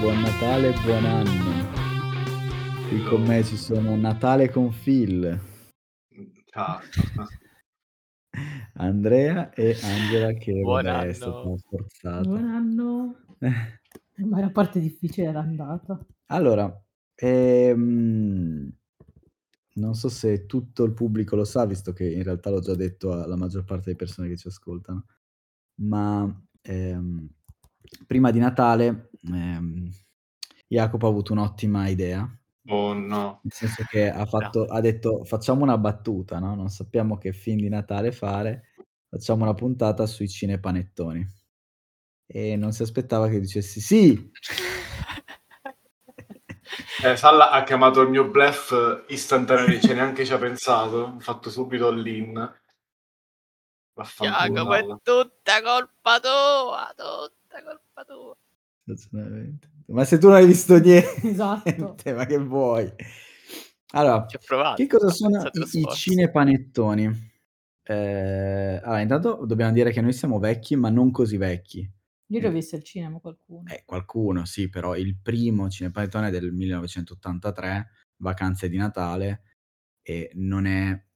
buon Natale e buon anno. Qui con me ci sono Natale con Phil, Ciao. Andrea e Angela che Buon vabbè è stata anno. forzata. Buon anno. Ma la parte difficile era andata. Allora, non so se tutto il pubblico lo sa, visto che in realtà l'ho già detto alla maggior parte delle persone che ci ascoltano, ma, prima di Natale, Jacopo ha avuto un'ottima idea. Oh no. Nel senso che ha detto: "Facciamo una battuta, no, non sappiamo che film di Natale fare, facciamo una puntata sui cinepanettoni." E non si aspettava che dicessi: "Sì!" Salla ha chiamato il mio bluff istantaneamente, cioè neanche ci ha pensato, ha fatto subito all-in. Vaffanculo, Jacopo, è Salla. tutta colpa tua, tutta colpa tua. Ma se tu non hai visto niente, Esatto. ma che vuoi? Allora, Ci ho provato, che cosa ho sono pensato lo i sforzo. cinepanettoni? Allora intanto dobbiamo dire che noi siamo vecchi, ma non così vecchi. Io li ho visti al cinema qualcuno. Qualcuno sì, però il primo cinepanettone è del 1983, Vacanze di Natale, e non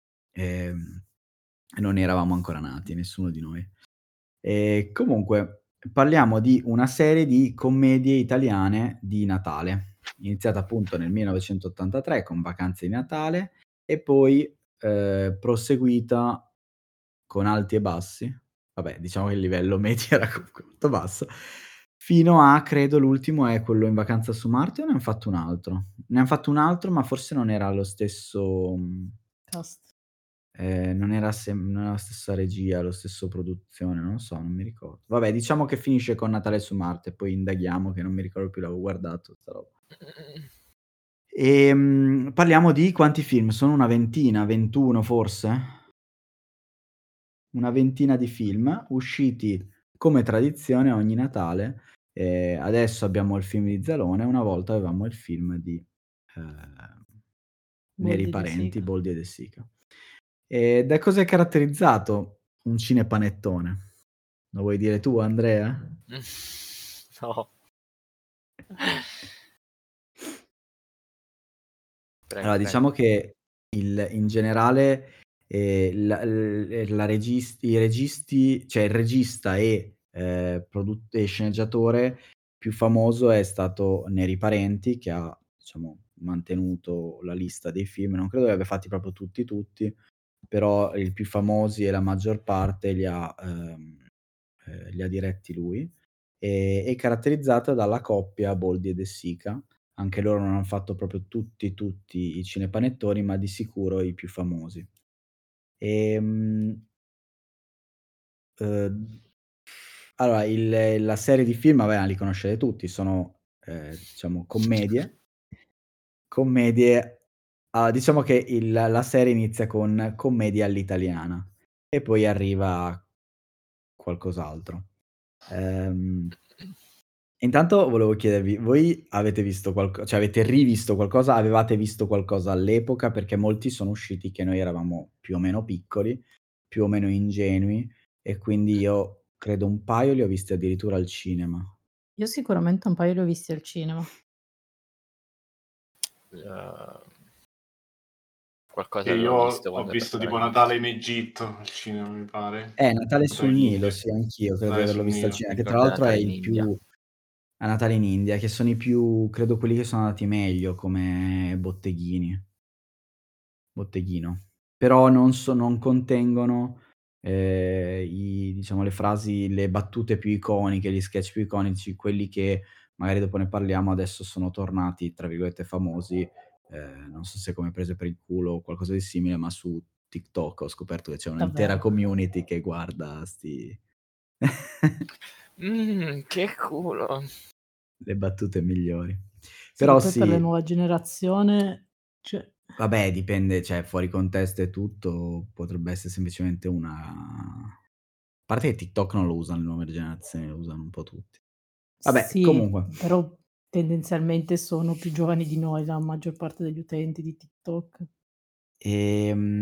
eravamo ancora nati, nessuno di noi. Comunque parliamo di una serie di commedie italiane di Natale, iniziata appunto nel 1983 con Vacanze di Natale e poi, proseguita con alti e bassi. Vabbè, diciamo che il livello medio era comunque molto basso, fino a credo l'ultimo è quello In Vacanza su Marte o ne han fatto un altro? Ne han fatto un altro, ma forse non era lo stesso Cast. non era la stessa regia, lo stesso produzione, non lo so, non mi ricordo. Vabbè, diciamo che finisce con Natale su Marte, poi indaghiamo che non mi ricordo più, l'avevo guardato 'sta roba. Parliamo di quanti film? Sono una ventina, 21 forse? Una ventina di film usciti come tradizione ogni Natale. Adesso abbiamo il film di Zalone, una volta avevamo il film di, Neri Boldi e De Parenti, Sica. Boldi e De Sica. Da cosa è caratterizzato un cinepanettone? Lo vuoi dire tu, Andrea? No. Prego, Allora, prego. diciamo che in generale, la i registi cioè il regista e, e sceneggiatore più famoso è stato Neri Parenti, che ha, diciamo, mantenuto la lista dei film. Non credo li abbia fatti proprio tutti, però i più famosi e la maggior parte li ha diretti lui. È caratterizzata dalla coppia Boldi e De Sica. Anche loro non han fatto proprio tutti i cinepanettoni, ma di sicuro i più famosi. Ehm, uhm, allora la serie di film, vabbè, li conoscete tutti, sono, diciamo commedie diciamo che la serie inizia con commedia all'italiana e poi arriva qualcos'altro. Ehm Intanto volevo chiedervi, voi avete visto cioè avete rivisto qualcosa? Avevate visto qualcosa all'epoca? Perché molti sono usciti che noi eravamo più o meno piccoli, più o meno ingenui e quindi io credo un paio li ho visti addirittura al cinema. Io sicuramente un paio li ho visti al cinema. Qualcosa E io avevo visto ho quando ero visto tipo ragazzo. Natale in Egitto al cinema, mi pare. Natale sul Natale in Nilo, India. sì, anch'io credo di Natale averlo sul visto al Nilo. cinema, che tra Ricordo l'altro è Natale in il India. più a Natale in India, che sono i più credo quelli che sono andati meglio come botteghino. Però non contengono, i diciamo le frasi, le battute più iconiche, gli sketch più iconici, quelli che magari dopo ne parliamo, adesso sono tornati, tra virgolette, "famosi". Non so se come "Prese per il culo" o qualcosa di simile, ma su TikTok ho scoperto che c'è un'intera Davvero. community che guarda 'sti Che culo. le battute migliori. Sì, che Però poi per la sì. nuova generazione, cioè Vabbè, dipende, cioè fuori contesto e tutto, potrebbe essere semplicemente a parte che TikTok non lo usano le nuove generazioni, lo usano un po' tutti. Vabbè, sì, comunque, però tendenzialmente sono più giovani di noi la maggior parte degli utenti di TikTok.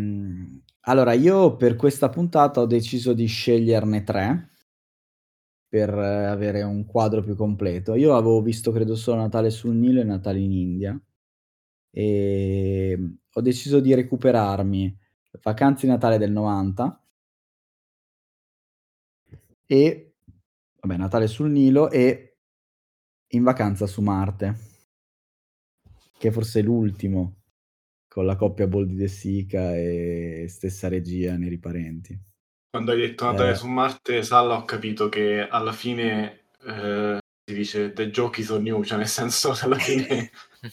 allora io per questa puntata ho deciso di sceglierne 3, per avere un quadro più completo. Io avevo visto credo solo Natale sul Nilo e Natale in India, ho deciso di recuperarmi Vacanze di Natale del '90 e vabbè Natale sul Nilo e In vacanza su Marte, che forse è l'ultimo con la coppia Boldi De Sica e stessa regia Neri Parenti. Quando hai detto Natale su Marte, Salla, ho capito che alla fine si dice the joke is on you, cioè nel senso che alla fine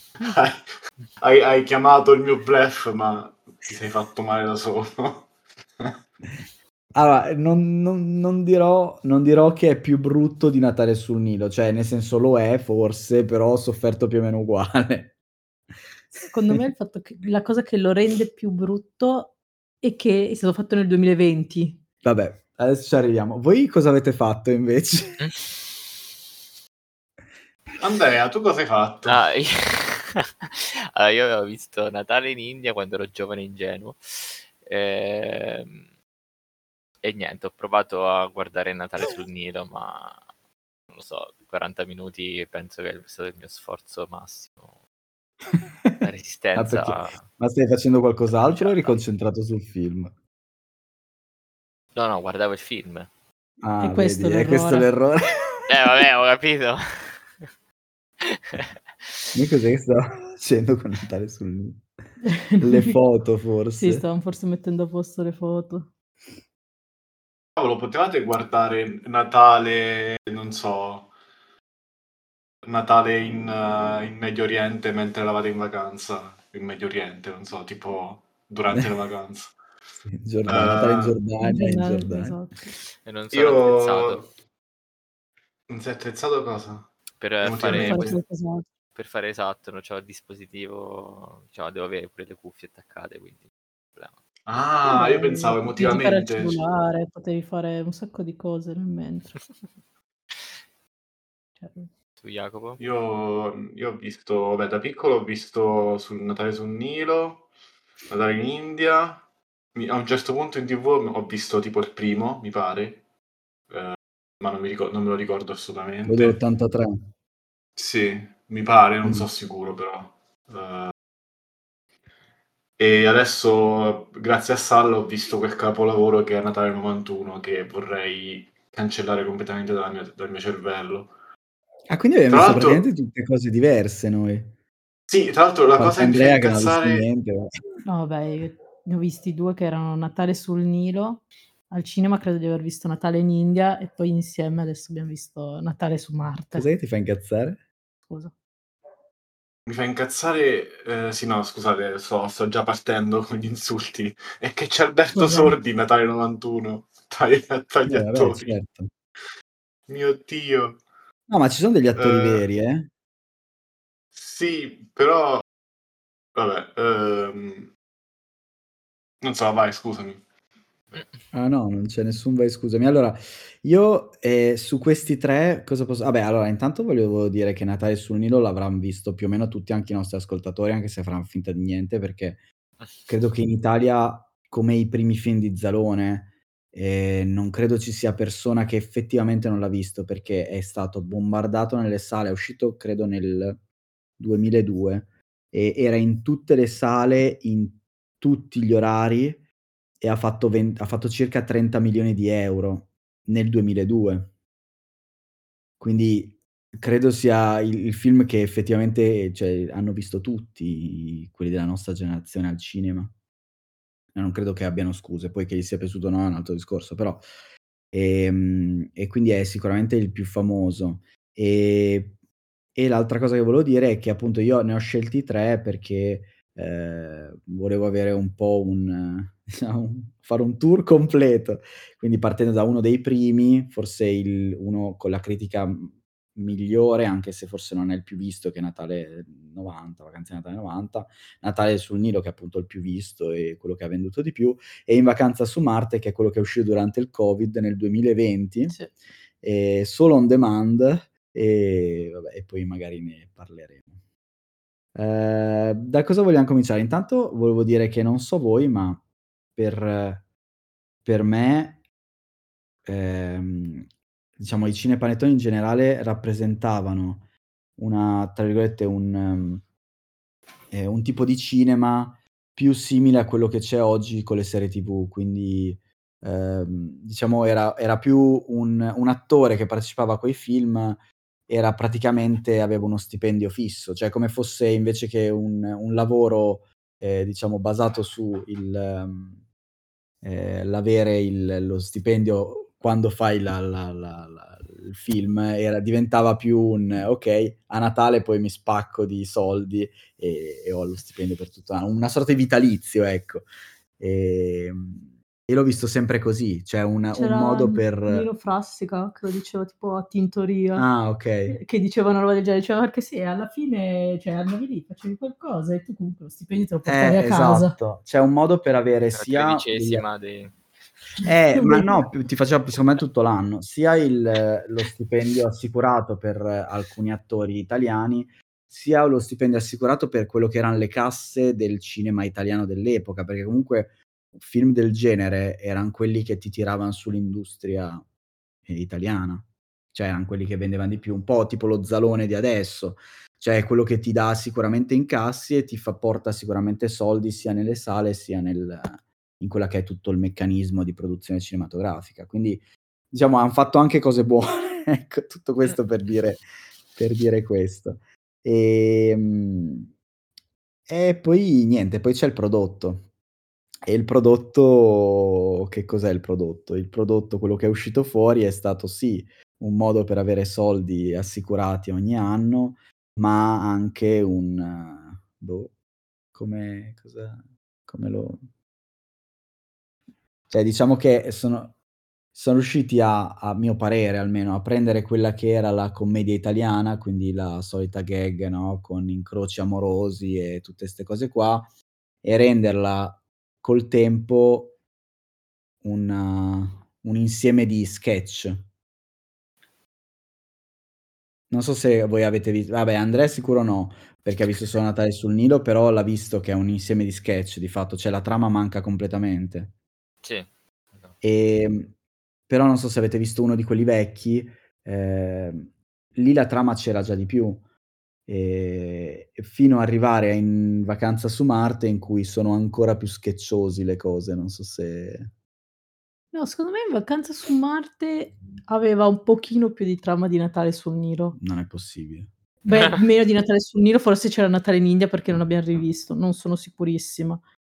hai chiamato il mio bluff, ma ti sei fatto male da solo. Allora, non dirò che è più brutto di Natale sul Nilo, cioè nel senso lo è forse, però ho sofferto più o meno uguale. Secondo me il fatto che la cosa che lo rende più brutto è che è stato fatto nel 2020. Vabbè, adesso ci arriviamo. Voi cosa avete fatto invece? Andrea, tu cosa hai fatto? Allora, io avevo visto Natale in India quando ero giovane e ingenuo. E niente, ho provato a guardare Natale sul Nilo, ma non lo so, 40 minuti penso che è stato il mio sforzo massimo. La resistenza. Ma stai facendo qualcos'altro o eri bruciata. concentrato sul film? No, guardavo il film. Ah, È questo vedi, è questo l'errore. Vabbè, ho capito. Io cos'è che stavo facendo con Natale sul Nilo? Le foto forse. Sì, stavamo forse mettendo a posto le foto. Cavolo, potevate guardare Natale, non so, Natale in Medio Oriente mentre eravate in vacanza, in Medio Oriente, non so, tipo durante le vacanze. Sì, Natale in Giordania, in Giordania. Esatto. E non sono attrezzato Io... Non sei attrezzato cosa? per Emotivamente? fare esatto, non c'ho il dispositivo, devo avere pure le cuffie attaccate, quindi problema. Ah, io pensavo Potevi giocare al emotivamente. cellulare, potevi fare un sacco di cose nel mentre. Cioè, Tu, Jacopo? Io ho visto, vabbè, da piccolo ho visto sul Natale sul Nilo, Natale in India. A un certo punto in TV ho visto tipo il primo, mi pare, ma non me lo ricordo Quello assolutamente. dell'83. Sì, mi pare, non Mm. so sicuro però. E adesso, grazie a Salla, ho visto quel capolavoro che è Natale 91, che vorrei cancellare completamente dal mio cervello. Ah, quindi abbiamo Tra visto l'altro, praticamente tutte cose diverse noi. sì, tra l'altro la A parte cosa che mi fa Andrea che non ha visto incazzare... niente. no, vabbè, io ne ho visti 2 che erano Natale sul Nilo, al cinema credo di aver visto Natale in India e poi insieme adesso abbiamo visto Natale su Marte. Cos'è che ti fa incazzare? Scusa. Mi fa incazzare, sì no, scusate, sto già partendo con gli insulti. È che c'è Alberto Cos'è? Sordi in Natale 91, tra gli Vabbè, attori. certo. Mio Dio. No, ma ci sono degli attori Eh, veri, eh? Sì, però... Vabbè, non so, vai, scusami. Ah no, non c'è nessun vai scusami. Allora, io su questi 3 cosa posso vabbè, allora intanto volevo dire che Natale sul Nilo l'avran visto più o meno tutti anche i nostri ascoltatori, anche se faran finta di niente, perché credo che in Italia, come i primi film di Zalone, non credo ci sia persona che effettivamente non l'ha visto, perché è stato bombardato nelle sale, è uscito credo nel 2002 e era in tutte le sale, in tutti gli orari e ha fatto circa 30 milioni di euro nel 2002. Quindi credo sia il film che effettivamente, cioè, hanno visto tutti quelli della nostra generazione al cinema. E non credo che abbiano scuse, poi che gli sia piaciuto o no è un altro discorso, però e quindi è sicuramente il più famoso. E l'altra cosa che volevo dire è che appunto io ne ho scelti 3 perché, volevo avere un po' un diciamo, fare un tour completo. Quindi partendo da uno dei primi, forse uno con la critica, migliore, anche se forse non è il più visto, che è Natale 90, Vacanze di Natale 90, Natale sul Nilo che è appunto il più visto e quello che ha venduto di più, e In vacanza su Marte che è quello che è uscito durante il Covid nel 2020, Sì. solo on demand e vabbè, e poi magari ne parleremo. Da cosa vogliam cominciare? Intanto volevo dire che non so voi, ma per me, ehm, diciamo i cinepanettoni in generale rappresentavano una tra virgolette un tipo di cinema più simile a quello che c'è oggi con le serie TV, quindi, diciamo era più un attore che partecipava a quei film, era praticamente aveva uno stipendio fisso, cioè come fosse invece che un lavoro, diciamo basato su l'avere lo stipendio quando fai il film diventava più un: "Okay, a Natale poi mi spacco di soldi e ho lo stipendio per tutto l'anno." Una sorta di vitalizio, ecco. E l'ho visto sempre così, cioè un C'era modo per Nino Frassica che lo diceva tipo a Tintoria, okay. che diceva una roba del genere, diceva: "Perché sì, alla fine, cioè andavi lì, facevi qualcosa e tu comunque lo stipendio te lo portavi a casa." Esatto. C'è un modo per avere La sia degli tredicesima dei... ma no, ti faceva secondo me tutto l'anno, sia lo stipendio assicurato per alcuni attori italiani, sia lo stipendio assicurato per quello che eran le casse del cinema italiano dell'epoca, perché comunque film del genere eran quelli che ti tiravan su l'industria, italiana. Cioè eran quelli che vendevan di più, un po' tipo lo Zalone di adesso, cioè quello che ti dà sicuramente incassi e porta sicuramente soldi sia nelle sale sia in quella che è tutto il meccanismo di produzione cinematografica. Quindi, diciamo, han fatto anche cose buone, ecco, tutto questo per dire questo. Ehm, e poi niente, poi c'è il prodotto. E il prodotto che cos'è il prodotto? Il prodotto, quello che è uscito fuori è stato sì, un modo per avere soldi assicurati ogni anno, ma anche boh, come lo cioè diciamo che sono riusciti a mio parere almeno, a prendere quella che era la commedia italiana, quindi la solita gag, no, con incroci amorosi e tutte 'ste cose qua, e renderla col tempo un insieme di sketch. Non so se voi avete vabbè Andrea sicuro no, perché ha visto solo Natale sul Nilo, però l'ha visto che è un insieme di sketch di fatto, cioè la trama manca completamente. Sì. No. Ehm, Però non so se avete visto uno di quelli vecchi, lì la trama c'era già di più, fino a arrivare a In Vacanza su Marte in cui sono ancora più schicciosi le cose, non so se No, secondo me In Vacanza su Marte aveva un pochino più di trama di Natale sul Nilo. non è possibile. Beh, meno di Natale sul Nilo, forse c'era Natale in India perché non abbiam rivisto, non sono sicurissima.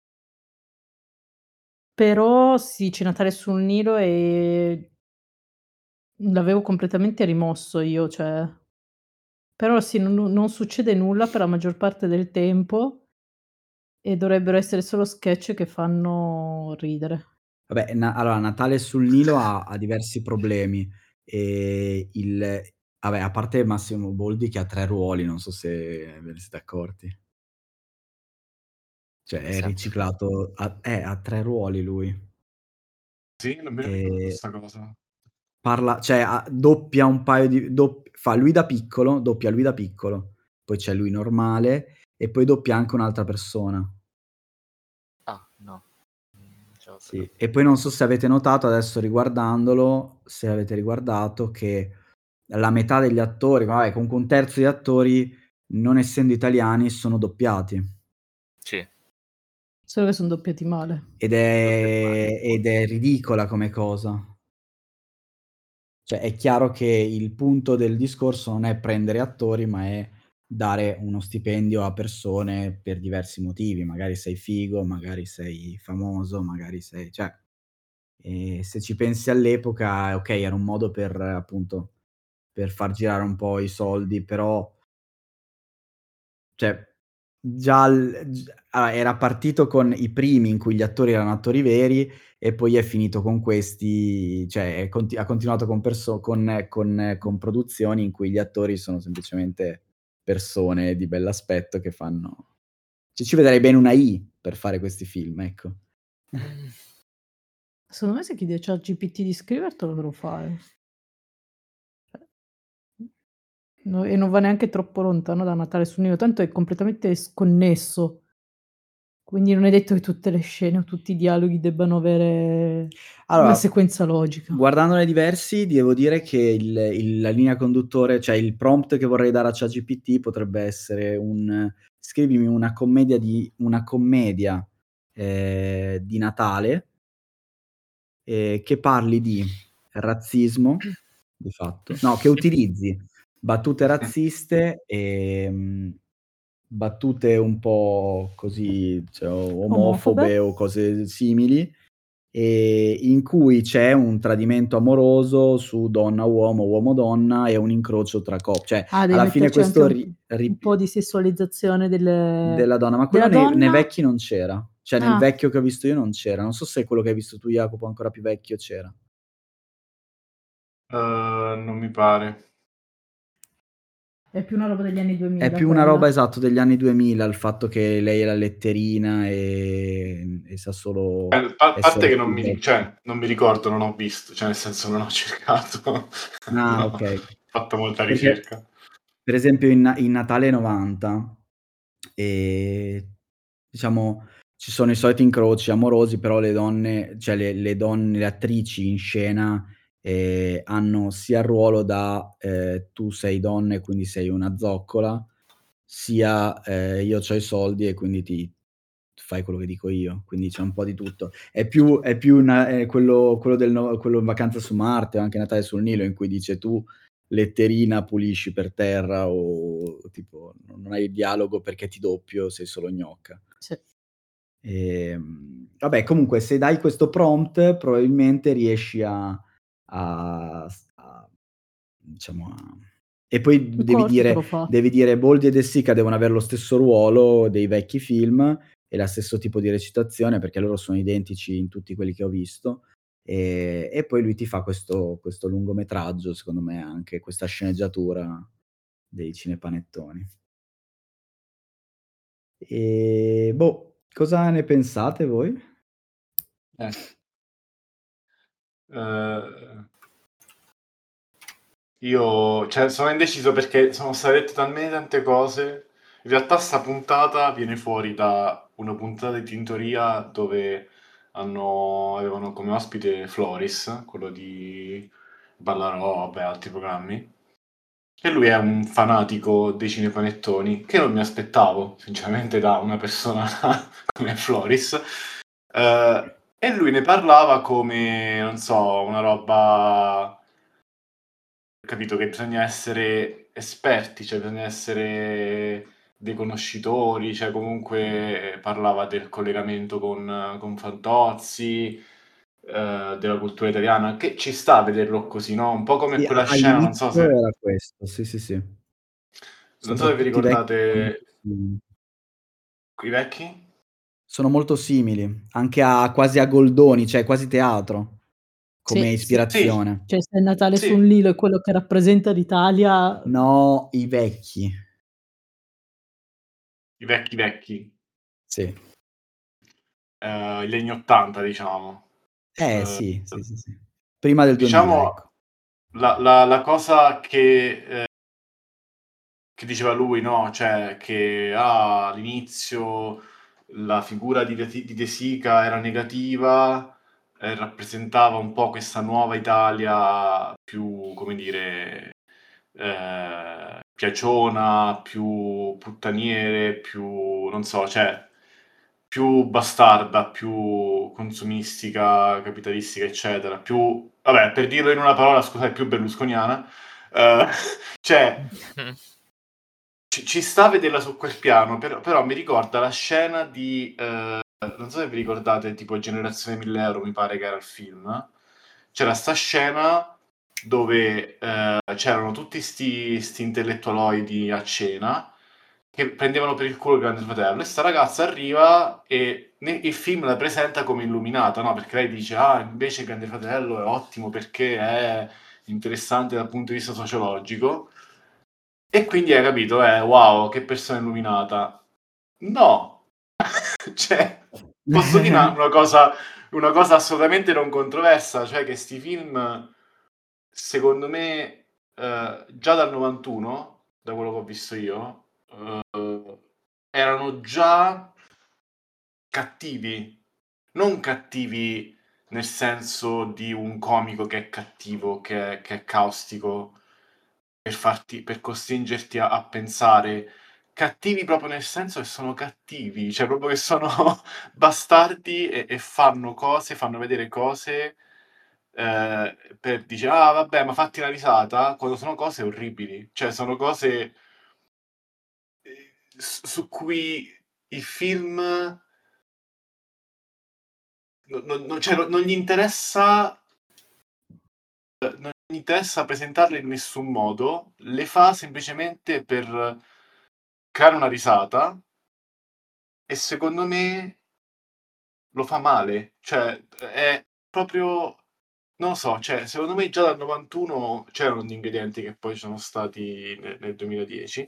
Però sì, c'è Natale sul Nilo e l'avevo completamente rimosso io, cioè però sì, non succede nulla per la maggior parte del tempo e dovrebbero essere solo sketch che fanno ridere. Vabbè, allora Natale sul Nilo ha diversi problemi. Il Vabbè, a parte Massimo Boldi che ha 3 ruoli, non so se ve ne siete accorti. Cioè Che è senso? riciclato ha 3 ruoli lui. Sì, non me la ricordo Ehm, 'sta cosa. Parla cioè doppia un paio di fa lui da piccolo, doppia lui da piccolo, poi c'è lui normale e poi doppia anche un'altra persona. Ah, no. Non ce l'ho Sì, presente. e poi non so se avete notato adesso riguardandolo, se avete riguardato che la metà degli attori, ma vabbè comunque un terzo degli attori, non essendo italiani, sono doppiati. Sì, Solo che son doppiati male. doppiati male. Ed è ridicola come cosa. Cioè è chiaro che il punto del discorso non è prendere attori, ma è dare uno stipendio a persone per diversi motivi. Magari sei figo, magari sei famoso, magari sei cioè, se ci pensi all'epoca, okay, era un modo per appunto, per far girare un po' i soldi, però cioè già allora era partito con i primi in cui gli attori erano attori veri e poi è finito con questi cioè ha continuato con produzioni in cui gli attori sono semplicemente persone di bell'aspetto che fanno cioè ci vedrei bene una I per fare questi film, ecco. Mh. Secondo me se chiedi a ChatGPT di scrivertelo te lo fa, eh. No, e non va neanche troppo lontano da Natale sul Nilo, tanto è completamente sconnesso Quindi non è detto che tutte le scene o tutti i dialoghi debbano avere una Allora, sequenza logica. guardandone diversi, devo dire che la linea conduttore, cioè il prompt che vorrei dare a ChatGPT potrebbe essere scrivimi una commedia di Natale, che parli di razzismo, di fatto no, che utilizzi battute razziste, battute un po' così, cioè Omofobe? omofobe o cose simili, in cui c'è un tradimento amoroso su donna-uomo, uomo-donna e un incrocio tra cioè Ah, devi alla fine metterci anche questo un po' di sessualizzazione della donna, ma quello della nei donna? vecchi non c'era. Cioè nel Ah, vecchio che ho visto io non c'era. Non so se quello che hai visto tu, Jacopo, ancora più vecchio, c'era. Non mi pare. è più una roba degli anni È 2000 più una roba, quella. esatto, degli anni 2000, il fatto che lei è la letterina e sa solo Parte essere che furbetta. non mi ricordo, non ho visto, cioè nel senso non ho cercato, Ah, no, ho okay. fatto molta Perché ricerca. per esempio in Natale 90, diciamo ci sono i soliti incroci amorosi, però le donne, cioè le donne, le attrici in scena, hanno sia il ruolo da, tu sei donna e quindi sei una zoccola, sia, io c'ho i soldi e quindi ti fai quello che dico io, quindi c'è un po' di tutto. È più una quello quello in Vacanza su Marte o anche Natale sul Nilo in cui dice: "Tu letterina pulisci per terra", o tipo: "Non hai il dialogo perché ti doppio, sei solo gnocca". Sì. Vabbè, comunque se dai questo prompt probabilmente riesci a diciamo e poi Un devi corto te lo dire fa. devi dire Boldi e De Sica devono aver lo stesso ruolo dei vecchi film e la stesso tipo di recitazione, perché loro sono identici in tutti quelli che ho visto, e poi lui ti fa questo lungometraggio, secondo me anche questa sceneggiatura dei cinepanettoni. Boh, cosa ne pensate voi? Eh. Eh, io, cioè, sono indeciso perché sono state dette talmente tante cose. In realtà sta puntata viene fuori da una puntata di Tintoria dove avevano come ospite Floris, quello di Ballarò, vabbè, altri programmi. E lui è un fanatico dei cinepanettoni, che non mi aspettavo, sinceramente, da una persona come Floris. E lui ne parlava come, non so, una roba, capito, che bisogna essere esperti, cioè bisogna essere dei conoscitori, cioè comunque parlava del collegamento con Fantozzi, della cultura italiana, che ci sta a vederlo così, no? Un po' come Sì, quella scena, non so all'inizio se, era questo, sì, sì, sì. non so se vi Tutti i vecchi sono molto ricordate simili. i vecchi? Sono molto simili, anche quasi a Goldoni, cioè quasi teatro, come Sì, sì. Sì, ispirazione. Cioè se Natale sul sì, Nilo è quello che rappresenta l'Italia, No, i vecchi. i vecchi vecchi, Sì. gli anni 80, diciamo. Eh, Sì, sì, sì, sì. Prima del 2000, diciamo, ecco. la cosa che diceva lui, no? Cioè che all'inizio la figura di De Sica era negativa, rappresentava un po' questa nuova Italia più, come dire, piaciona, più puttaniere, più, non so, cioè più bastarda, più consumistica, capitalistica, eccetera, più, vabbè, per dirlo in una parola, scusate, più berlusconiana, eh, cioè ci sta a vederla su quel piano, però mi ricorda la scena di, non so se vi ricordate, tipo Generazione 1000 euro, mi pare che era il film. C'era sta scena dove c'erano tutti sti intellettualoidi a cena che prendevano per il culo il Grande Fratello e sta ragazza arriva e il film la presenta come illuminata, no? Perché lei dice, invece il Grande Fratello è ottimo perché è interessante dal punto di vista sociologico. E quindi hai capito, wow, che persona illuminata. No, cioè, posso dire una cosa assolutamente non controversa, cioè che sti film, secondo me, già dal 91, da quello che ho visto io, erano già cattivi, non cattivi nel senso di un comico che è cattivo, che è caustico, per costringerti a pensare. Cattivi proprio nel senso che sono cattivi, cioè proprio che sono bastardi e fanno vedere cose per dire, ah vabbè, ma fatti una risata, quando sono cose orribili, cioè sono cose su cui il film non gli interessa presentarle in nessun modo, le fa semplicemente per creare una risata e secondo me lo fa male, cioè è proprio, non lo so, cioè secondo me già dal 91 c'erano gli ingredienti che poi sono stati nel 2010,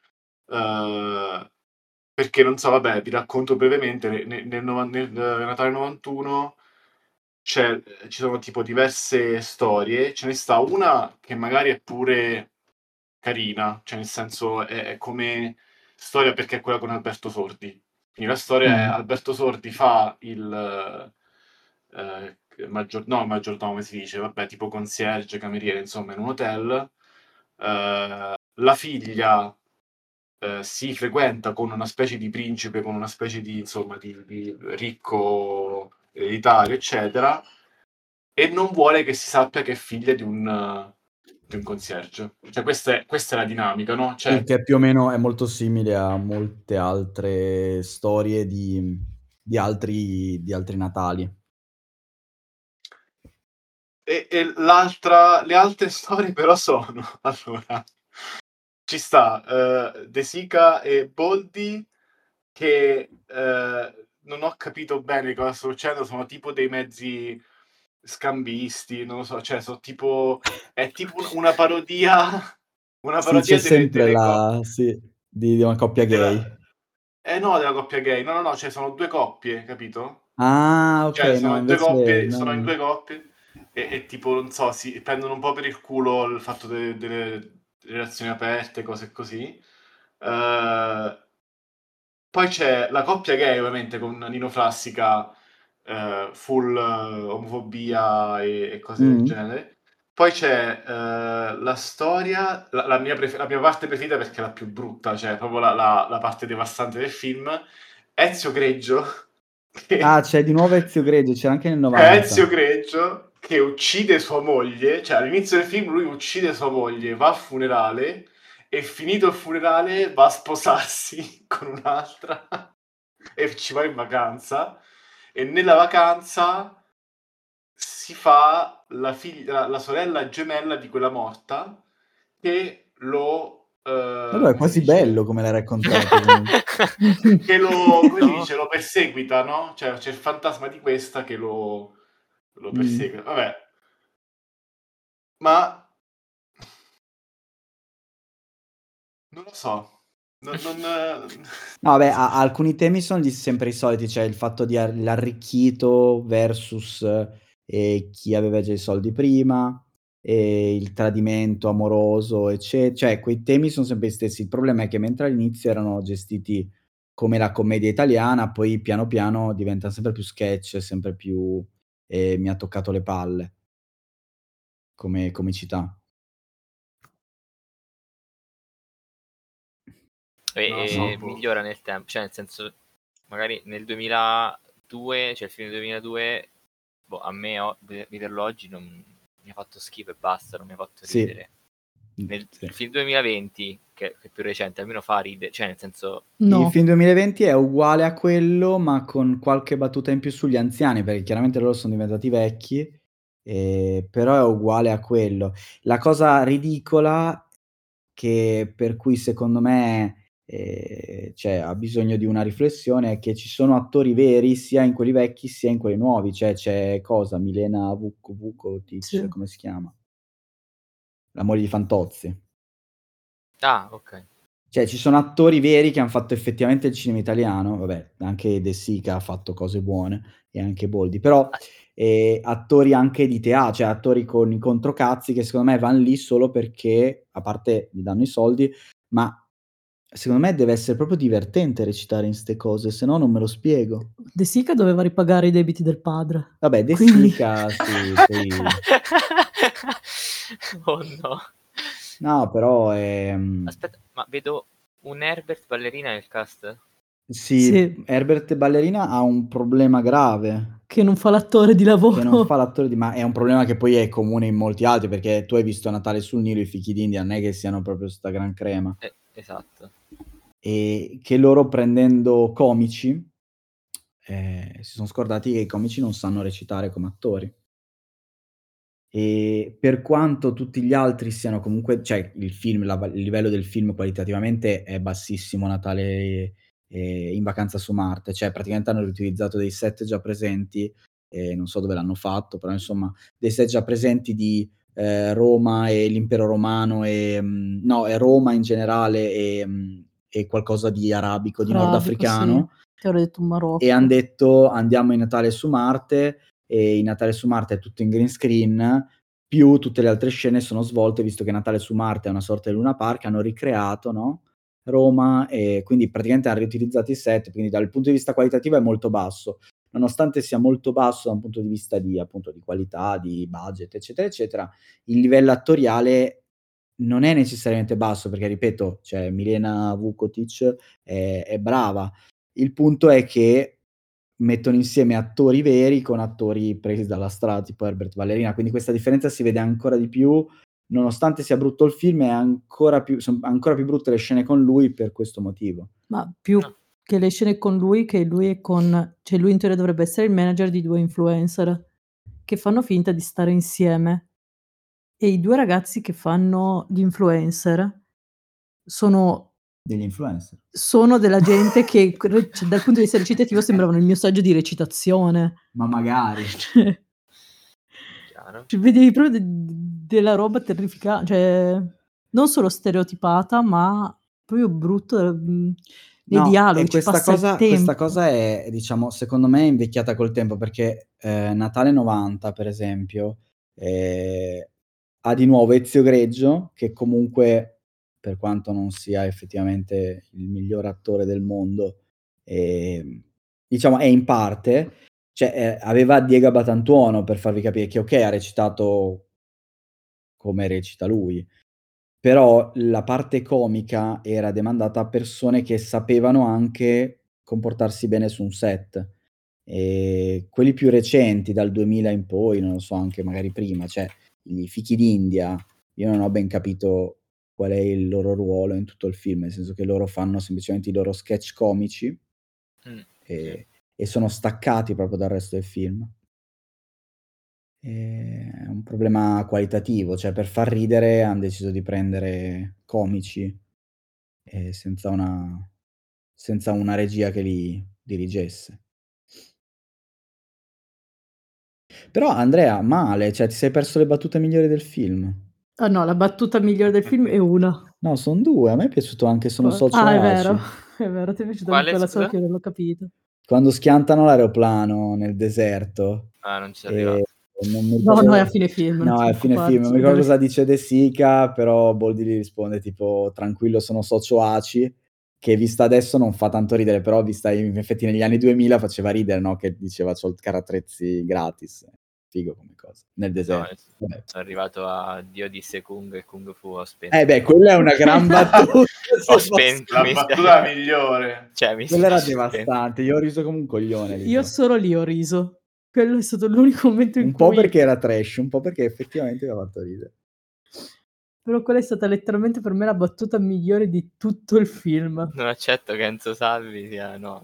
perché non so, vabbè, vi racconto brevemente, nel Natale 91 ci sono tipo diverse storie, ce ne sta una che magari è pure carina, cioè nel senso è come storia perché è quella con Alberto Sordi. Quindi la storia è Alberto Sordi fa il maggiordomo, come si dice, vabbè, tipo concierge, cameriere, insomma, in un hotel. La figlia si frequenta con una specie di principe, con una specie di, insomma, di ricco ereditario, eccetera, e non vuole che si sappia che è figlia di un concierge. Cioè, questa è la dinamica, no? Sì, Cioè, che più o meno è molto simile a molte altre storie di altri Natali. e le altre storie però sono, allora, ci sta De Sica e Boldi che non ho capito bene cosa sta succedendo, sono tipo dei mezzi scambisti, non lo so, cioè è tipo una parodia, Sì, c'è sempre delle sì, di una coppia della, gay. no, della coppia gay, no, cioè sono due coppie, capito? Ah, Cioè okay, no, invece no, sono in no. due coppie e tipo, non so, si prendono un po' per il culo il fatto delle relazioni aperte, cose così. Poi c'è la coppia gay, ovviamente, con Nino Frassica, full omofobia e cose del Mh-mh. genere. Poi c'è la storia, la mia parte preferita perché è la più brutta, cioè proprio la parte devastante del film, Ezio Greggio, Ah, che c'è di nuovo Ezio Greggio, c'era anche nel è 90. Ezio Greggio che uccide sua moglie, cioè all'inizio del film lui uccide sua moglie, va al funerale e finito il funerale va a sposarsi con un'altra e ci va in vacanza e nella vacanza si fa la sorella gemella di quella morta che Vabbè, è come si quasi bello dice? come l'hai raccontato comunque. Che come si No? dice? Lo perseguita, no? Cioè c'è il fantasma di questa che lo Mh. persegue. Vabbè, ma non lo so. Non No, vabbè, alcuni temi son gli sempre i soliti, cioè il fatto di l'arricchito versus, chi aveva già i soldi prima, il tradimento amoroso, cioè quei temi son sempre gli stessi. Il problema è che mentre all'inizio erano gestiti come la commedia italiana, poi piano piano diventa sempre più sketch, sempre più, mi ha toccato le palle come comicità. non lo so, boh. Migliora nel tempo, cioè nel senso, magari nel 2002, cioè il film del 2002, boh, a me vederlo oggi non mi ha fatto schifo e basta, non mi ha fatto Sì. ridere. Il Sì. film 2020, che è più recente, almeno fa ridere, cioè nel senso, Il No. film 2020 è uguale a quello, ma con qualche battuta in più sugli anziani, perché chiaramente loro son diventati vecchi, però è uguale a quello. La cosa ridicola che per cui secondo me, cioè ha bisogno di una riflessione, è che ci sono attori veri sia in quelli vecchi sia in quelli nuovi. Cioè c'è Milena Vukotic, Sì. come si chiama? La moglie di Fantozzi. ok. Cioè, ci sono attori veri che han fatto effettivamente il cinema italiano, vabbè, anche De Sica ha fatto cose buone e anche Boldi, però, attori anche di cioè attori con i controcazzi che secondo me van lì solo perché, a parte gli danno i soldi, ma Secondo me deve essere proprio divertente recitare in 'ste cose, se no non me lo spiego. De Sica doveva ripagare i debiti del padre. Vabbè, De Quindi Sica sì, poi Oh no. no, però, Aspetta, ma vedo un Herbert Ballerina nel cast? sì, Sì. Herbert Ballerina ha un problema grave, Che non fa l'attore di che non fa lavoro. l'attore ma è un problema che poi è comune in molti altri, perché tu hai visto Natale sul Nilo, i fichi d'India non è che siano proprio 'sta gran crema. Esatto. E che loro prendendo comici, si son scordati che i comici non sanno recitare come attori. Per quanto tutti gli altri siano comunque cioè il film, il livello del film qualitativamente è bassissimo, Natale, in Vacanza su Marte, cioè praticamente hanno riutilizzato dei set già presenti, non so dove l'hanno fatto, però insomma dei set già presenti di, Roma e l'Impero Romano, no, è Roma in generale, e qualcosa di arabico, di Arabico, sì. nordafricano. Ti avrei detto un E Marocco. han detto: "Andiamo in Natale su Marte", e in Natale su Marte è tutto in green screen, più tutte le altre scene sono svolte, visto che Natale su Marte è una sorta di Luna Park, hanno ricreato, no, Roma, e quindi praticamente han riutilizzato i set, quindi dal punto di vista qualitativo è molto basso. Nonostante sia molto basso da un punto di vista di appunto di qualità, di budget, eccetera, eccetera, il livello attoriale non è necessariamente basso, perché ripeto, cioè Milena Vukotic è brava. Il punto è che mettono insieme attori veri con attori presi dalla strada, tipo Herbert Ballerina, quindi questa differenza si vede ancora di più, nonostante sia brutto il film è ancora più ancora più brutte le scene con lui per questo motivo. Ma più No. che le scene con lui, che lui è con cioè lui in teoria dovrebbe essere il manager di 2 influencer, che fanno finta di stare insieme. E i 2 ragazzi che fanno gli influencer sono Degli influencer. della gente che cioè dal punto di vista recitativo sembravano il mio saggio di recitazione. Ma magari. Cioè Chiaro. vedevi proprio della roba cioè non solo stereotipata, ma proprio brutto, nei No, e dialoghi, ci questa passa il questa tempo. cosa è, diciamo, secondo me è invecchiata col tempo, perché, Natale 90 per esempio, ehm, ha di nuovo Ezio Greggio, che comunque, per quanto non sia effettivamente il miglior attore del mondo, diciamo è in parte, cioè, aveva Diego Batantuono per farvi capire che okay, ha recitato come recita lui, però la parte comica era demandata a persone che sapevano anche comportarsi bene su un set. Quelli più recenti, dal 2000 in poi, non lo so, anche magari prima, cioè i Fichi d'India, io non ho ben capito qual è il loro ruolo in tutto il film, nel senso che loro fanno semplicemente i loro sketch comici, Sì. e sono staccati proprio dal resto del film. È un problema qualitativo, cioè per far ridere han deciso di prendere comici, senza una regia che li dirigesse. Però Andrea, male, cioè ti sei perso le battute migliori del film. Ah no, la battuta migliore del film è una. No, son 2, a me è piaciuto anche Sono socio È ACI. vero, è vero, ti è piaciuta anche Quale, quella, solo scusa? che io non l'ho capita. Quando schiantano l'aeroplano nel deserto, Ah, non ci sono ehm, arrivato. non mi No, no, è a ricordo, fine film, non no, ti è a fine preoccupare, film, non si mi vede ricordo cosa le dice De Sica, però Boldi gli risponde tipo: "Tranquillo, sono socio ACI", che vista adesso non fa tanto ridere, però vista in effetti negli anni 2000 faceva ridere, no, che diceva: "C'ho il carattrezzi gratis". Figo come cosa, nel No, deserto. Vabbè. sono arrivato a Dio disse Kung e Kung Fu ho spento. Beh, quella è una gran battuta Ho se posso spento, La mi battuta spiace. migliore. Cioè, mi quella era spiace spento. devastante, io ho riso come un coglione lì Io però. solo lì ho riso. Quello è stato l'unico momento in Un po' cui perché era trash, un po' perché effettivamente mi ha fatto ridere. però quella è stata letteralmente per me la battuta migliore di tutto il film. Non accetto che Enzo Salvi sia no.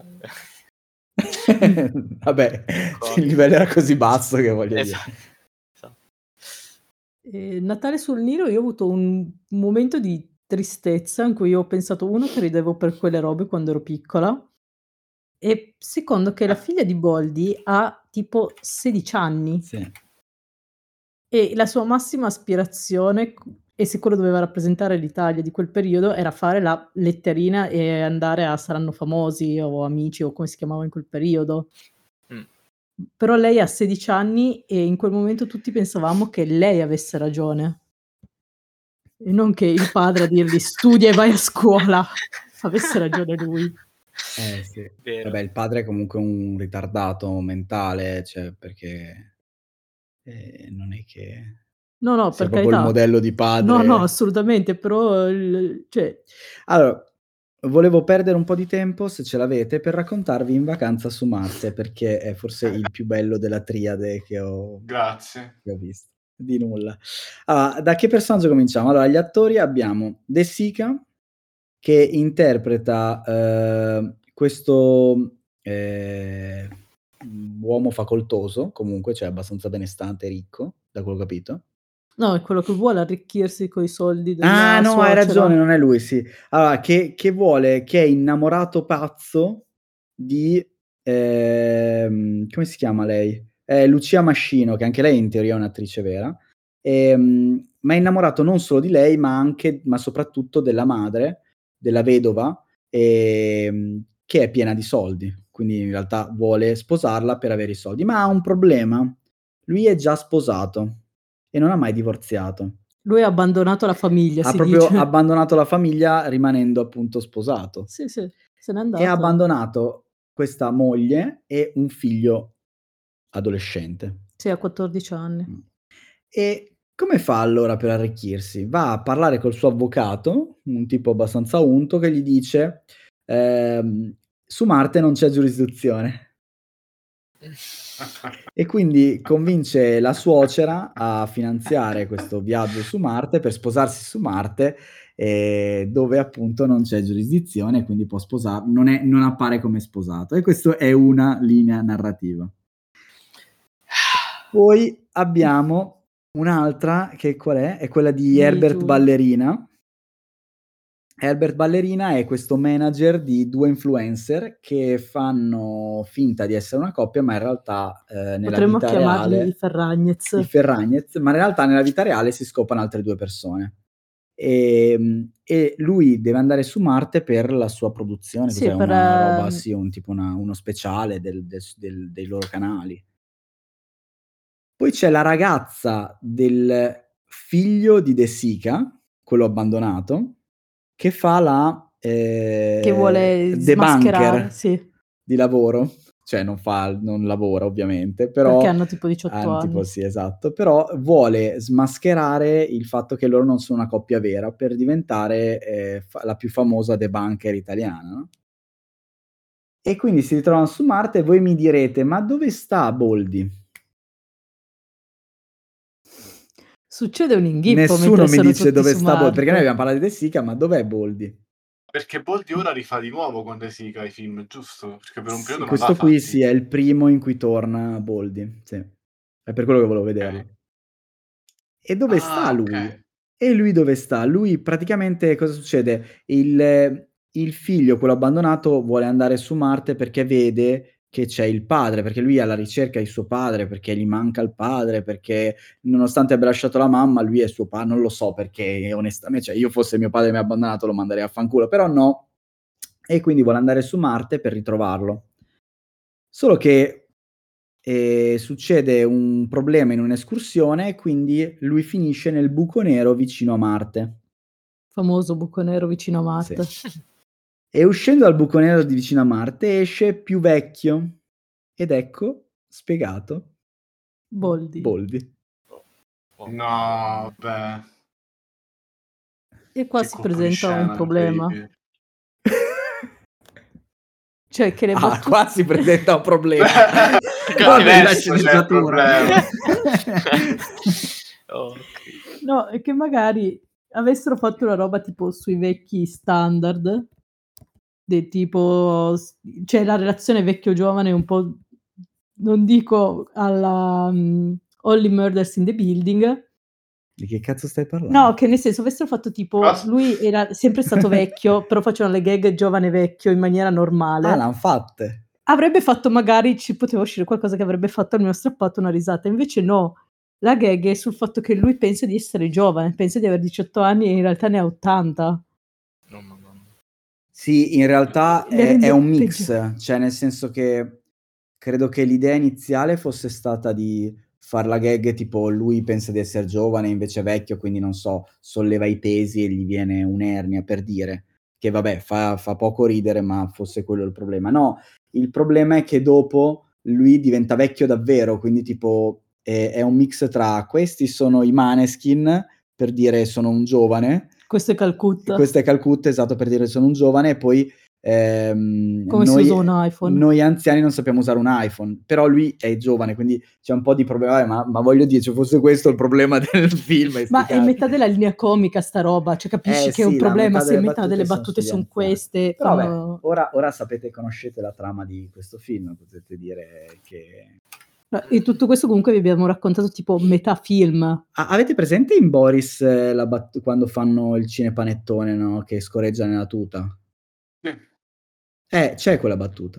Vabbè, Ecco. il livello era così basso che voglio dire. Esatto. Natale sul Nilo io ho avuto un momento di tristezza in cui ho pensato, 1 che ridevo per quelle robe quando ero piccola, e secondo che la figlia di Boldi ha tipo 16 anni. Sì. E la sua massima aspirazione e se quello doveva rappresentare l'Italia di quel periodo, era fare la letterina e andare a Saranno Famosi o Amici o come si chiamava in quel periodo. Mh. Però lei ha 16 anni e in quel momento tutti pensavamo che lei avesse ragione. E non che il padre a dirgli: "Studia e vai a scuola, Avesse ragione lui. Sì. Vero. Vabbè, il padre è comunque un ritardato mentale, cioè perché non è che No, sia per proprio il carità. modello di No, padre. assolutamente, però cioè Allora, volevo perdere un po' di tempo, se ce l'avete, per raccontarvi In vacanza su Marte, perché è forse il più bello della triade che ho Grazie. visto. Di nulla. Allora, da che personaggio cominciamo? Allora, gli attori abbiamo De Sica, che interpreta questo uomo facoltoso, comunque, cioè abbastanza benestante e ricco, da quello che ho capito. no, è quello che vuole arricchirsi coi soldi Ah, della no, hai ragione, suocera. non è lui, sì. Allora, che è innamorato pazzo di come si chiama lei? Lucia Mascino, che anche lei in teoria è un'attrice vera. Ma è innamorato non solo di lei, ma soprattutto della madre, della vedova, che è piena di soldi. Quindi in realtà vuole sposarla per avere i soldi. Ma ha un problema. Lui è già sposato e non ha mai divorziato. Lui ha abbandonato la famiglia, Ha si proprio dice. abbandonato la famiglia rimanendo appunto sposato. Sì, se n'è E ha andato. abbandonato questa moglie e un figlio adolescente. Sì, a 14 anni. E come fa allora per arricchirsi? Va a parlare col suo avvocato, un tipo abbastanza unto, che gli dice: "Su Marte non c'è giurisdizione". E quindi convince la suocera a finanziare questo viaggio su Marte per sposarsi su Marte, dove appunto non c'è giurisdizione, quindi può non appare come sposato. E questo è una linea narrativa. Poi abbiamo un'altra che qual è? È quella di Herbert Giù. Ballerina. Herbert Ballerina è questo manager di 2 influencer che fanno finta di essere una coppia, ma in realtà, nella Potremmo vita chiamarli i reale i Ferragnez. Ferragnez, ma in realtà nella vita reale si scopano altre 2 persone. E lui deve andare su Marte per la sua produzione, Sì, cos'è? per Una roba sì, uno speciale dei loro canali. Poi c'è la ragazza del figlio di De Sica, quello abbandonato, che fa la che vuole smascherare, debunker sì, di lavoro, cioè non lavora ovviamente, perché però hanno tipo 18 tipo anni. sì, esatto, però vuole smascherare il fatto che loro non sono una coppia vera per diventare la più famosa debunker italiana, no? E quindi si ritrovano su Marte e voi mi direte: "Ma dove sta Boldi?" Succede un inghippo Nessuno mentre mi sono dice tutti dove su sta Boldi, perché noi Marte. abbiamo parlato di De Sica, ma dov'è Boldi? Perché Boldi ora rifà di nuovo con De Sica i film, giusto? Perché per un Sì, periodo non l'ha questo qui fatti. sì, è il primo in cui torna Boldi, sì. È per quello che volevo vederlo. Ok. E dove sta Ah, ok. lui? E lui dove sta? Lui praticamente cosa succede? Il figlio, quello abbandonato, vuole andare su Marte perché vede che c'è il padre, perché lui è alla ricerca di suo padre, perché gli manca il padre, perché nonostante abbia lasciato la mamma, lui è suo non lo so perché onestamente, cioè io fosse mio padre e mi ha abbandonato lo manderei a fanculo, però no. E quindi vuole andare su Marte per ritrovarlo. Solo che succede un problema in un'escursione e quindi lui finisce nel buco nero vicino a Marte. Famoso buco nero vicino a Sì. Marte. E uscendo dal buco nero di vicino a Marte esce più vecchio ed ecco spiegato Boldi. Oh, No, beh, E qua che si colpo di presenta un scena problema. incredibile. Cioè che le battute Qua si presenta un problema. Qua Proprio la adesso c'è il sceneggiatura. problema. ok. No, è che magari avessero fatto una roba tipo sui vecchi standard, del tipo cioè la relazione vecchio-giovane un po', non dico alla, Only Murders in the Building. Di che cazzo stai parlando? No, che nel senso avessero fatto tipo Cosa? lui era sempre stato vecchio, però facevano le gag giovane vecchio in maniera normale. L'han fatte. Avrebbe fatto magari ci poteva uscire qualcosa che avrebbe fatto almeno strappato una risata, invece no. La gag è sul fatto che lui pensa di essere giovane, pensa di aver 18 anni e in realtà ne ha 80. No, no, no. Sì, in realtà Le è rende un peggio. mix, cioè nel senso che credo che l'idea iniziale fosse stata di far la gag tipo lui pensa di esser giovane invece è vecchio, quindi non so, solleva i pesi e gli viene un'ernia, per dire. che vabbè fa poco ridere, ma fosse quello il problema. No, il problema è che dopo lui diventa vecchio davvero, quindi tipo è un mix tra questi sono i Maneskin, per dire sono un giovane, Questo è Calcutta. questo è Calcutta, esatto, per dire sono un giovane, e poi Come si usa un iPhone. noi anziani non sappiamo usare un iPhone, però lui è giovane, quindi c'è un po' di problema, ma voglio dire, se fosse questo il problema del film. Ma è metà della linea comica sta roba, cioè capisci che è un sì, la problema metà se delle metà delle battute battute sono sono sugli anziani. queste. Però fanno- vabbè, ora sapete, conoscete la trama di questo film, potete dire che... E tutto questo comunque vi abbiamo raccontato tipo metà film. Avete presente in Boris quando fanno il cinepanettone, no? Che scorreggia nella tuta? C'è quella battuta.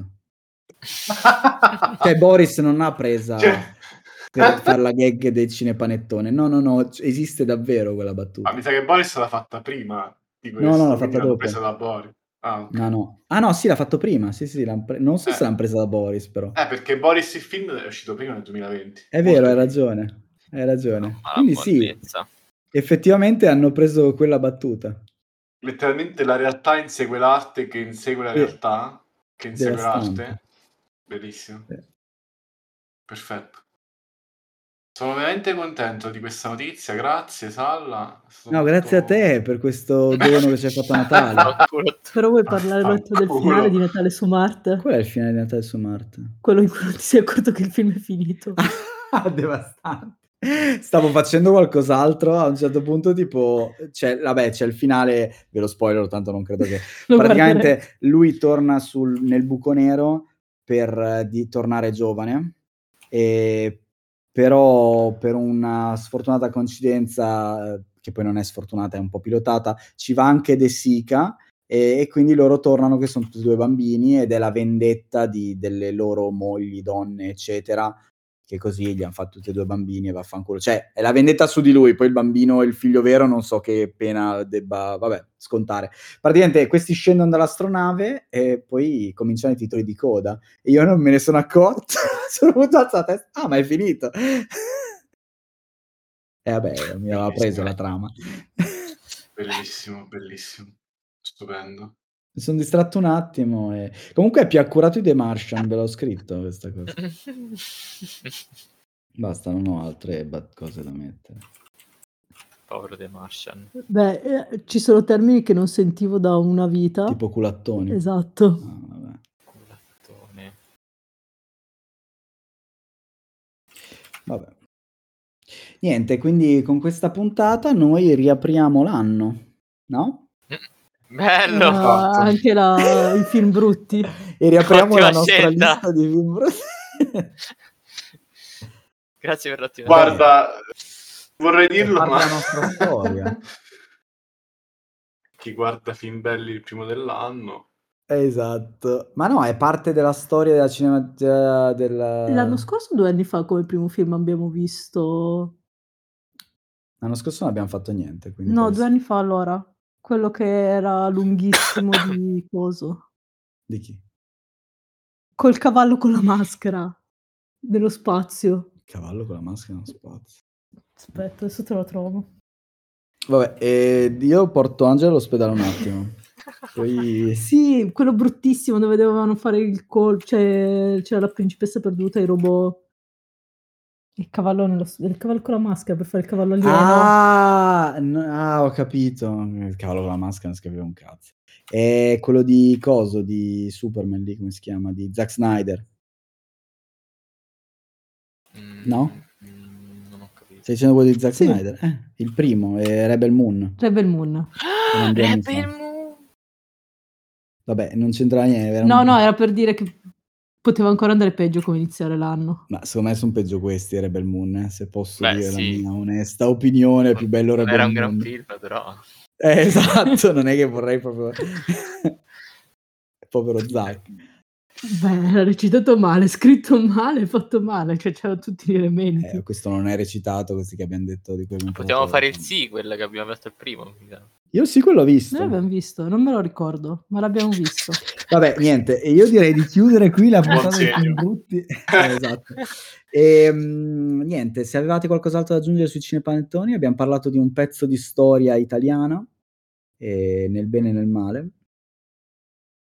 Cioè Boris non ha presa per fare la gag del cinepanettone. No, esiste davvero quella battuta. Ma mi sa che Boris l'ha fatta prima di No, questo, l'ha quindi fatta l'hanno dopo. presa da Boris. Ah, ok. No. Ah no, sì, l'ha fatto prima. Sì, non so se l'hanno presa da Boris, però. Perché Boris il film è uscito prima nel 2020. È vero, hai ragione. Quindi sì, Monnezza. effettivamente hanno preso quella battuta. Letteralmente la realtà insegue l'arte, che insegue la realtà, che insegue Devastante. l'arte. Bellissimo. Sì. Perfetto. Sono veramente contento di questa notizia, grazie Salla. È stato No, molto- grazie a te per questo dono che ci hai fatto a Natale. Però vuoi parlare un attimo del Vaffanculo. finale di Natale su Marte? Qual è il finale di Natale su Marte? Quello in cui non ti sei accorto che il film è finito. Devastante. Stavo facendo qualcos'altro, a un certo punto tipo c'è il finale, ve lo spoiler, tanto non credo che Lo praticamente guarderei. lui torna nel buco nero per di tornare giovane, e però per una sfortunata coincidenza, che poi non è sfortunata, è un po' pilotata, ci va anche De Sica, e quindi loro tornano che sono tutti e due bambini, ed è la vendetta delle loro mogli, donne, eccetera, che così gli hanno fatto tutti e due bambini e vaffanculo. Cioè, è la vendetta su di lui, poi il bambino, il figlio vero, non so che pena debba, scontare. Praticamente questi scendono dall'astronave e poi cominciano i titoli di coda. E io non me ne sono accorto, sono venuto alzato la testa, ma è finito. E vabbè, mi aveva preso la trama. Bellissimo, bellissimo. Stupendo. Mi sono distratto un attimo e... Comunque è più accurato di The Martian, ve l'ho scritto questa cosa. Basta, non ho altre cose da mettere. Povero The Martian. Beh, ci sono termini che non sentivo da una vita. Tipo culattoni. Esatto. Ah, vabbè. Culattone. Vabbè. Niente, quindi con questa puntata noi riapriamo l'anno, no? Bello! Fatto. Anche i film brutti. E riapriamo Ottima la nostra scelta. lista di film brutti. Grazie per l'ottima Guarda, vorrei dirlo, parte ma... la nostra storia. Chi guarda film belli il primo dell'anno. Esatto. Ma no, è parte della storia della cinema... L'anno scorso, 2 anni fa, come primo film abbiamo visto... L'anno scorso non abbiamo fatto niente. Quindi No, può 2 essere- anni fa allora. Quello che era lunghissimo di coso. Di chi? Col cavallo con la maschera. Dello spazio. Il cavallo con la maschera nello spazio. Aspetta, adesso te lo trovo. Vabbè, io porto Angela all'ospedale un attimo. Poi... Sì, quello bruttissimo dove dovevano fare il colpo, cioè c'era la principessa perduta e i robot. Il cavallo con la maschera per fare il cavallo alieno. Ho capito. Il cavallo con la maschera non si capiva un cazzo. È quello di coso, di Superman lì, come si chiama? Di Zack Snyder. No? Non ho capito. Stai dicendo quello di Zack Sì. Snyder? Il primo, è Rebel Moon. Rebel Moon. Non andiamo in Rebel fa. Moon! Vabbè, non c'entra niente. Era No, un- no, era per dire che poteva ancora andare peggio come iniziare l'anno. Ma secondo me sono peggio questi, Rebel Moon, se posso Beh, dire sì. la mia onesta opinione, è più bello Non Rebel era un Moon. gran film, però. Esatto, non è che vorrei proprio... Povero Zack. Beh, era recitato male, scritto male, fatto male, cioè c'erano tutti gli elementi. Questo non è recitato, questi che abbiamo detto di cui abbiamo Potremmo parlato. fare il sequel che abbiamo fatto il primo. Io sì, quello l'ho visto. Noi l'abbiamo visto, non me lo ricordo, ma l'abbiamo visto. Vabbè, niente, e io direi di chiudere qui la Buon puntata dei film segno. brutti. Esatto. Niente, se avevate qualcos'altro da aggiungere sui cinepanettoni, abbiamo parlato di un pezzo di storia italiana, nel bene e nel male.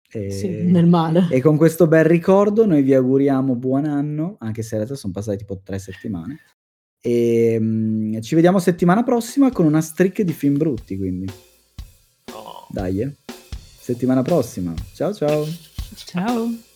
Sì, nel male. E con questo bel ricordo noi vi auguriamo buon anno, anche se in realtà sono passate tipo 3 settimane. E ci vediamo settimana prossima con una streak di film brutti, quindi. Oh. Dai, settimana prossima. Ciao ciao. Ciao.